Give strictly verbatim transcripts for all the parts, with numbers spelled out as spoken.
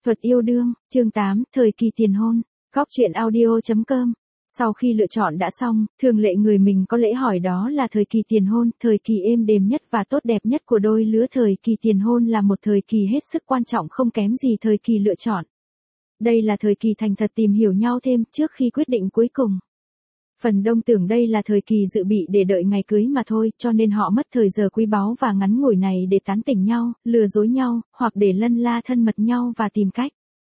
Thuật yêu đương, chương tám, thời kỳ tiền hôn, góc truyện audio chấm com. Sau khi lựa chọn đã xong, thường lệ người mình có lễ hỏi đó là thời kỳ tiền hôn, thời kỳ êm đềm nhất và tốt đẹp nhất của đôi lứa. Thời kỳ tiền hôn là một thời kỳ hết sức quan trọng không kém gì thời kỳ lựa chọn. Đây là thời kỳ thành thật tìm hiểu nhau thêm trước khi quyết định cuối cùng. Phần đông tưởng đây là thời kỳ dự bị để đợi ngày cưới mà thôi, cho nên họ mất thời giờ quý báu và ngắn ngủi này để tán tỉnh nhau, lừa dối nhau, hoặc để lân la thân mật nhau và tìm cách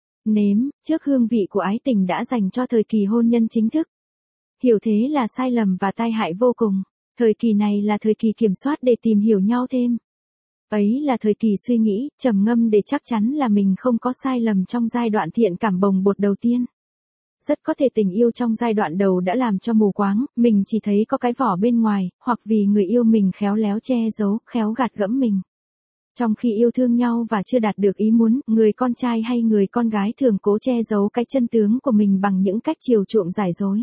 nếm trước hương vị của ái tình đã dành cho thời kỳ hôn nhân chính thức. Hiểu thế là sai lầm và tai hại vô cùng. Thời kỳ này là thời kỳ kiểm soát để tìm hiểu nhau thêm. Ấy là thời kỳ suy nghĩ, trầm ngâm để chắc chắn là mình không có sai lầm trong giai đoạn thiện cảm bồng bột đầu tiên. Rất có thể tình yêu trong giai đoạn đầu đã làm cho mù quáng, mình chỉ thấy có cái vỏ bên ngoài, hoặc vì người yêu mình khéo léo che giấu, khéo gạt gẫm mình. Trong khi yêu thương nhau và chưa đạt được ý muốn, người con trai hay người con gái thường cố che giấu cái chân tướng của mình bằng những cách chiều chuộng giải dối.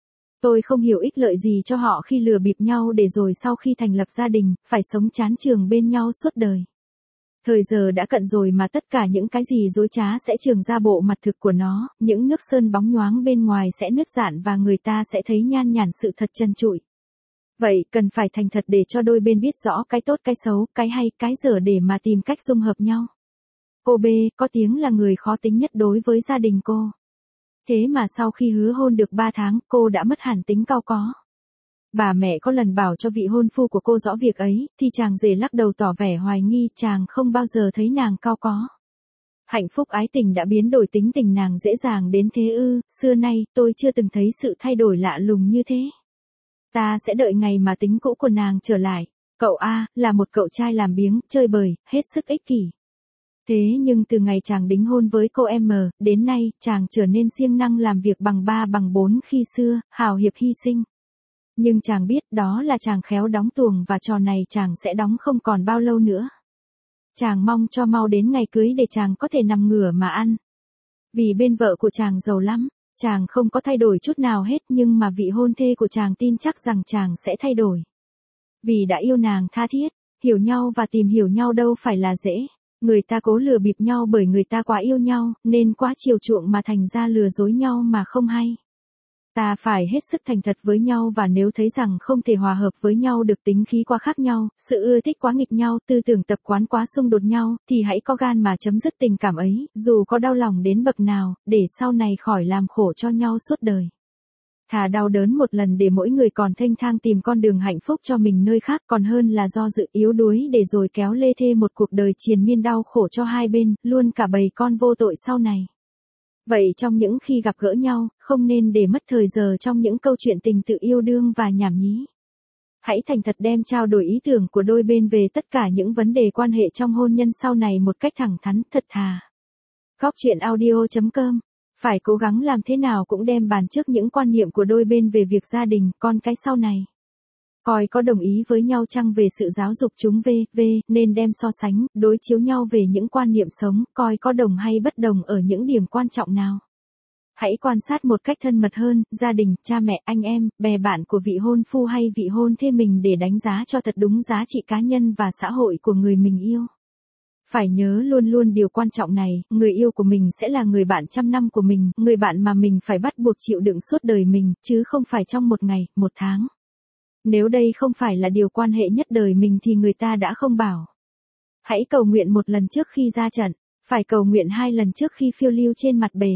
Tôi không hiểu ích lợi gì cho họ khi lừa bịp nhau để rồi sau khi thành lập gia đình, phải sống chán chường bên nhau suốt đời. Thời giờ đã cận rồi mà tất cả những cái gì dối trá sẽ trường ra bộ mặt thực của nó, những nước sơn bóng nhoáng bên ngoài sẽ nứt rạn và người ta sẽ thấy nhan nhản sự thật trần trụi. Vậy, cần phải thành thật để cho đôi bên biết rõ cái tốt cái xấu, cái hay, cái dở để mà tìm cách dung hợp nhau. Cô B, có tiếng là người khó tính nhất đối với gia đình cô. Thế mà sau khi hứa hôn được ba tháng, cô đã mất hẳn tính cau có. Bà mẹ có lần bảo cho vị hôn phu của cô rõ việc ấy, thì chàng rể lắc đầu tỏ vẻ hoài nghi, chàng không bao giờ thấy nàng cau có. Hạnh phúc ái tình đã biến đổi tính tình nàng dễ dàng đến thế ư? Xưa nay, tôi chưa từng thấy sự thay đổi lạ lùng như thế. Ta sẽ đợi ngày mà tính cũ của nàng trở lại. Cậu A, là một cậu trai làm biếng, chơi bời, hết sức ích kỷ. Thế nhưng từ ngày chàng đính hôn với cô M, đến nay, chàng trở nên siêng năng làm việc bằng ba bằng bốn khi xưa, hào hiệp hy sinh. Nhưng chàng biết đó là chàng khéo đóng tuồng và trò này chàng sẽ đóng không còn bao lâu nữa. Chàng mong cho mau đến ngày cưới để chàng có thể nằm ngửa mà ăn. Vì bên vợ của chàng giàu lắm, chàng không có thay đổi chút nào hết nhưng mà vị hôn thê của chàng tin chắc rằng chàng sẽ thay đổi. Vì đã yêu nàng tha thiết, hiểu nhau và tìm hiểu nhau đâu phải là dễ. Người ta cố lừa bịp nhau bởi người ta quá yêu nhau, nên quá chiều chuộng mà thành ra lừa dối nhau mà không hay. Ta phải hết sức thành thật với nhau và nếu thấy rằng không thể hòa hợp với nhau được tính khí quá khác nhau, sự ưa thích quá nghịch nhau, tư tưởng tập quán quá xung đột nhau, thì hãy có gan mà chấm dứt tình cảm ấy, dù có đau lòng đến bậc nào, để sau này khỏi làm khổ cho nhau suốt đời. Thà đau đớn một lần để mỗi người còn thênh thang tìm con đường hạnh phúc cho mình nơi khác còn hơn là do dự yếu đuối để rồi kéo lê thê một cuộc đời triền miên đau khổ cho hai bên, luôn cả bầy con vô tội sau này. Vậy trong những khi gặp gỡ nhau, không nên để mất thời giờ trong những câu chuyện tình tự yêu đương và nhảm nhí. Hãy thành thật đem trao đổi ý tưởng của đôi bên về tất cả những vấn đề quan hệ trong hôn nhân sau này một cách thẳng thắn, thật thà. Góc truyện audio chấm com. Phải cố gắng làm thế nào cũng đem bàn trước những quan niệm của đôi bên về việc gia đình, con cái sau này. Coi có đồng ý với nhau chăng về sự giáo dục chúng v, v, nên đem so sánh, đối chiếu nhau về những quan niệm sống, coi có đồng hay bất đồng ở những điểm quan trọng nào. Hãy quan sát một cách thân mật hơn, gia đình, cha mẹ, anh em, bè bạn của vị hôn phu hay vị hôn thê mình để đánh giá cho thật đúng giá trị cá nhân và xã hội của người mình yêu. Phải nhớ luôn luôn điều quan trọng này, người yêu của mình sẽ là người bạn trăm năm của mình, người bạn mà mình phải bắt buộc chịu đựng suốt đời mình, chứ không phải trong một ngày, một tháng. Nếu đây không phải là điều quan hệ nhất đời mình thì người ta đã không bảo. Hãy cầu nguyện một lần trước khi ra trận, phải cầu nguyện hai lần trước khi phiêu lưu trên mặt bể.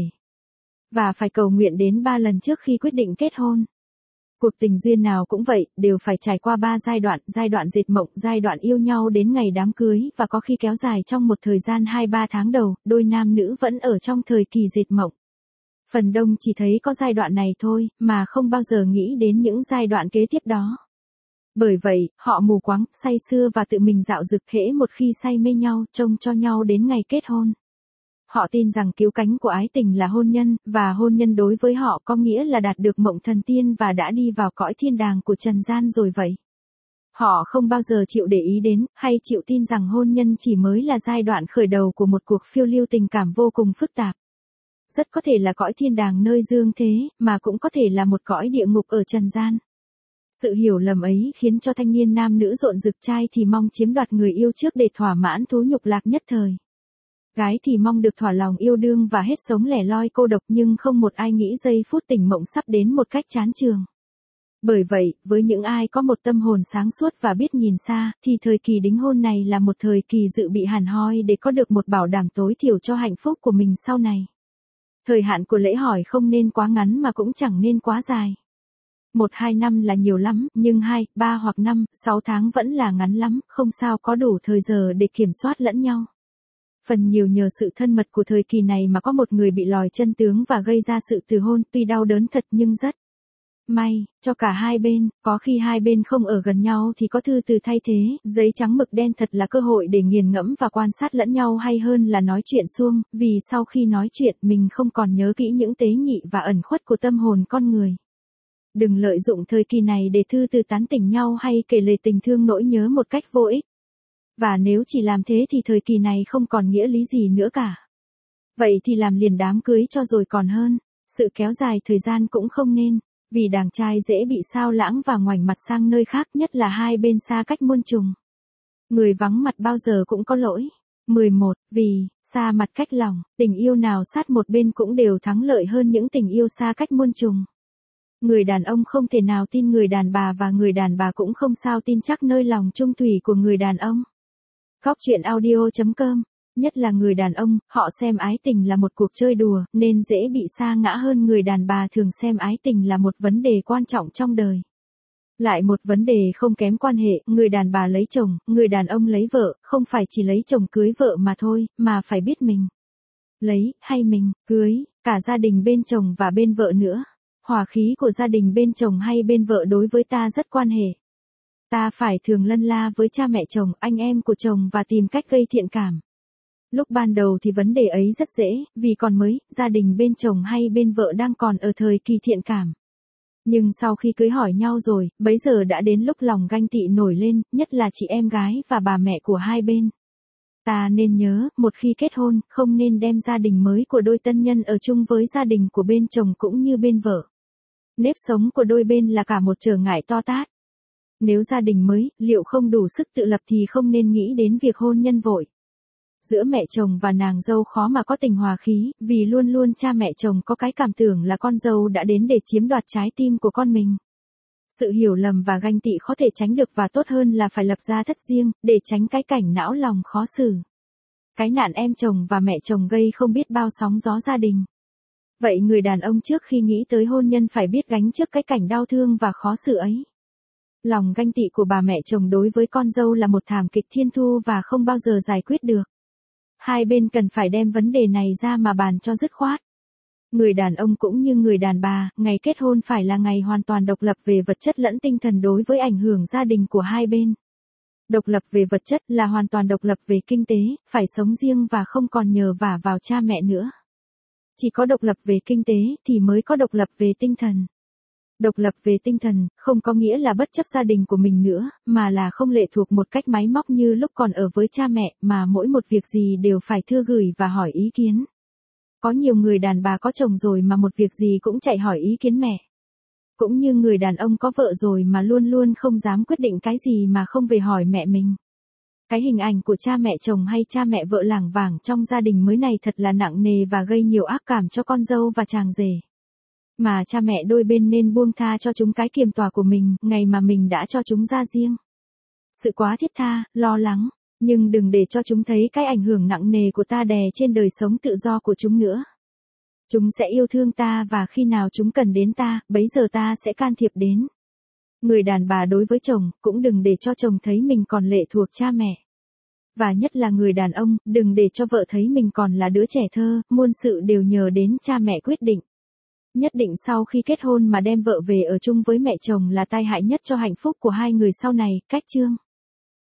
Và phải cầu nguyện đến ba lần trước khi quyết định kết hôn. Cuộc tình duyên nào cũng vậy, đều phải trải qua ba giai đoạn, giai đoạn dệt mộng, giai đoạn yêu nhau đến ngày đám cưới và có khi kéo dài trong một thời gian hai ba tháng đầu, đôi nam nữ vẫn ở trong thời kỳ dệt mộng. Phần đông chỉ thấy có giai đoạn này thôi, mà không bao giờ nghĩ đến những giai đoạn kế tiếp đó. Bởi vậy, họ mù quáng, say sưa và tự mình dạo dực hễ một khi say mê nhau, trông cho nhau đến ngày kết hôn. Họ tin rằng cứu cánh của ái tình là hôn nhân, và hôn nhân đối với họ có nghĩa là đạt được mộng thần tiên và đã đi vào cõi thiên đàng của trần gian rồi vậy. Họ không bao giờ chịu để ý đến, hay chịu tin rằng hôn nhân chỉ mới là giai đoạn khởi đầu của một cuộc phiêu lưu tình cảm vô cùng phức tạp. Rất có thể là cõi thiên đàng nơi dương thế, mà cũng có thể là một cõi địa ngục ở trần gian. Sự hiểu lầm ấy khiến cho thanh niên nam nữ rộn rực trai thì mong chiếm đoạt người yêu trước để thỏa mãn thú nhục lạc nhất thời. Gái thì mong được thỏa lòng yêu đương và hết sống lẻ loi cô độc, nhưng không một ai nghĩ giây phút tỉnh mộng sắp đến một cách chán chường. Bởi vậy, với những ai có một tâm hồn sáng suốt và biết nhìn xa, thì thời kỳ đính hôn này là một thời kỳ dự bị hẳn hoi để có được một bảo đảm tối thiểu cho hạnh phúc của mình sau này. Thời hạn của lễ hỏi không nên quá ngắn mà cũng chẳng nên quá dài. Một hai năm là nhiều lắm, nhưng hai, ba hoặc năm, sáu tháng vẫn là ngắn lắm, không sao có đủ thời giờ để kiểm soát lẫn nhau. Phần nhiều nhờ sự thân mật của thời kỳ này mà có một người bị lòi chân tướng và gây ra sự từ hôn, tuy đau đớn thật nhưng rất may cho cả hai bên. Có khi hai bên không ở gần nhau thì có thư từ thay thế, giấy trắng mực đen thật là cơ hội để nghiền ngẫm và quan sát lẫn nhau hay hơn là nói chuyện suông, vì sau khi nói chuyện mình không còn nhớ kỹ những tế nhị và ẩn khuất của tâm hồn con người. Đừng lợi dụng thời kỳ này để thư từ tán tỉnh nhau hay kể lể tình thương nỗi nhớ một cách vô ích. Và nếu chỉ làm thế thì thời kỳ này không còn nghĩa lý gì nữa cả. Vậy thì làm liền đám cưới cho rồi còn hơn. Sự kéo dài thời gian cũng không nên, vì đàng trai dễ bị sao lãng và ngoảnh mặt sang nơi khác, nhất là hai bên xa cách muôn trùng. Người vắng mặt bao giờ cũng có lỗi. mười một. Vì, xa mặt cách lòng, tình yêu nào sát một bên cũng đều thắng lợi hơn những tình yêu xa cách muôn trùng. Người đàn ông không thể nào tin người đàn bà và người đàn bà cũng không sao tin chắc nơi lòng trung thủy của người đàn ông. Góc truyện audio chấm com. Nhất là người đàn ông, họ xem ái tình là một cuộc chơi đùa, nên dễ bị sa ngã hơn người đàn bà thường xem ái tình là một vấn đề quan trọng trong đời. Lại một vấn đề không kém quan hệ, người đàn bà lấy chồng, người đàn ông lấy vợ, không phải chỉ lấy chồng cưới vợ mà thôi, mà phải biết mình lấy, hay mình cưới, cả gia đình bên chồng và bên vợ nữa. Hòa khí của gia đình bên chồng hay bên vợ đối với ta rất quan hệ. Ta phải thường lân la với cha mẹ chồng, anh em của chồng và tìm cách gây thiện cảm. Lúc ban đầu thì vấn đề ấy rất dễ, vì còn mới, gia đình bên chồng hay bên vợ đang còn ở thời kỳ thiện cảm. Nhưng sau khi cưới hỏi nhau rồi, bấy giờ đã đến lúc lòng ganh tị nổi lên, nhất là chị em gái và bà mẹ của hai bên. Ta nên nhớ, một khi kết hôn, không nên đem gia đình mới của đôi tân nhân ở chung với gia đình của bên chồng cũng như bên vợ. Nếp sống của đôi bên là cả một trở ngại to tát. Nếu gia đình mới, liệu không đủ sức tự lập thì không nên nghĩ đến việc hôn nhân vội. Giữa mẹ chồng và nàng dâu khó mà có tình hòa khí, vì luôn luôn cha mẹ chồng có cái cảm tưởng là con dâu đã đến để chiếm đoạt trái tim của con mình. Sự hiểu lầm và ganh tị có thể tránh được và tốt hơn là phải lập gia thất riêng, để tránh cái cảnh não lòng khó xử. Cái nạn em chồng và mẹ chồng gây không biết bao sóng gió gia đình. Vậy người đàn ông trước khi nghĩ tới hôn nhân phải biết gánh trước cái cảnh đau thương và khó xử ấy. Lòng ganh tị của bà mẹ chồng đối với con dâu là một thảm kịch thiên thu và không bao giờ giải quyết được. Hai bên cần phải đem vấn đề này ra mà bàn cho dứt khoát. Người đàn ông cũng như người đàn bà, ngày kết hôn phải là ngày hoàn toàn độc lập về vật chất lẫn tinh thần đối với ảnh hưởng gia đình của hai bên. Độc lập về vật chất là hoàn toàn độc lập về kinh tế, phải sống riêng và không còn nhờ vả vào cha mẹ nữa. Chỉ có độc lập về kinh tế thì mới có độc lập về tinh thần. Độc lập về tinh thần, không có nghĩa là bất chấp gia đình của mình nữa, mà là không lệ thuộc một cách máy móc như lúc còn ở với cha mẹ, mà mỗi một việc gì đều phải thư gửi và hỏi ý kiến. Có nhiều người đàn bà có chồng rồi mà một việc gì cũng chạy hỏi ý kiến mẹ. Cũng như người đàn ông có vợ rồi mà luôn luôn không dám quyết định cái gì mà không về hỏi mẹ mình. Cái hình ảnh của cha mẹ chồng hay cha mẹ vợ lảng vảng trong gia đình mới này thật là nặng nề và gây nhiều ác cảm cho con dâu và chàng rể. Mà cha mẹ đôi bên nên buông tha cho chúng cái kiềm tòa của mình, ngày mà mình đã cho chúng ra riêng. Sự quá thiết tha, lo lắng, nhưng đừng để cho chúng thấy cái ảnh hưởng nặng nề của ta đè trên đời sống tự do của chúng nữa. Chúng sẽ yêu thương ta và khi nào chúng cần đến ta, bấy giờ ta sẽ can thiệp đến. Người đàn bà đối với chồng, cũng đừng để cho chồng thấy mình còn lệ thuộc cha mẹ. Và nhất là người đàn ông, đừng để cho vợ thấy mình còn là đứa trẻ thơ, muôn sự đều nhờ đến cha mẹ quyết định. Nhất định sau khi kết hôn mà đem vợ về ở chung với mẹ chồng là tai hại nhất cho hạnh phúc của hai người sau này. Cách chương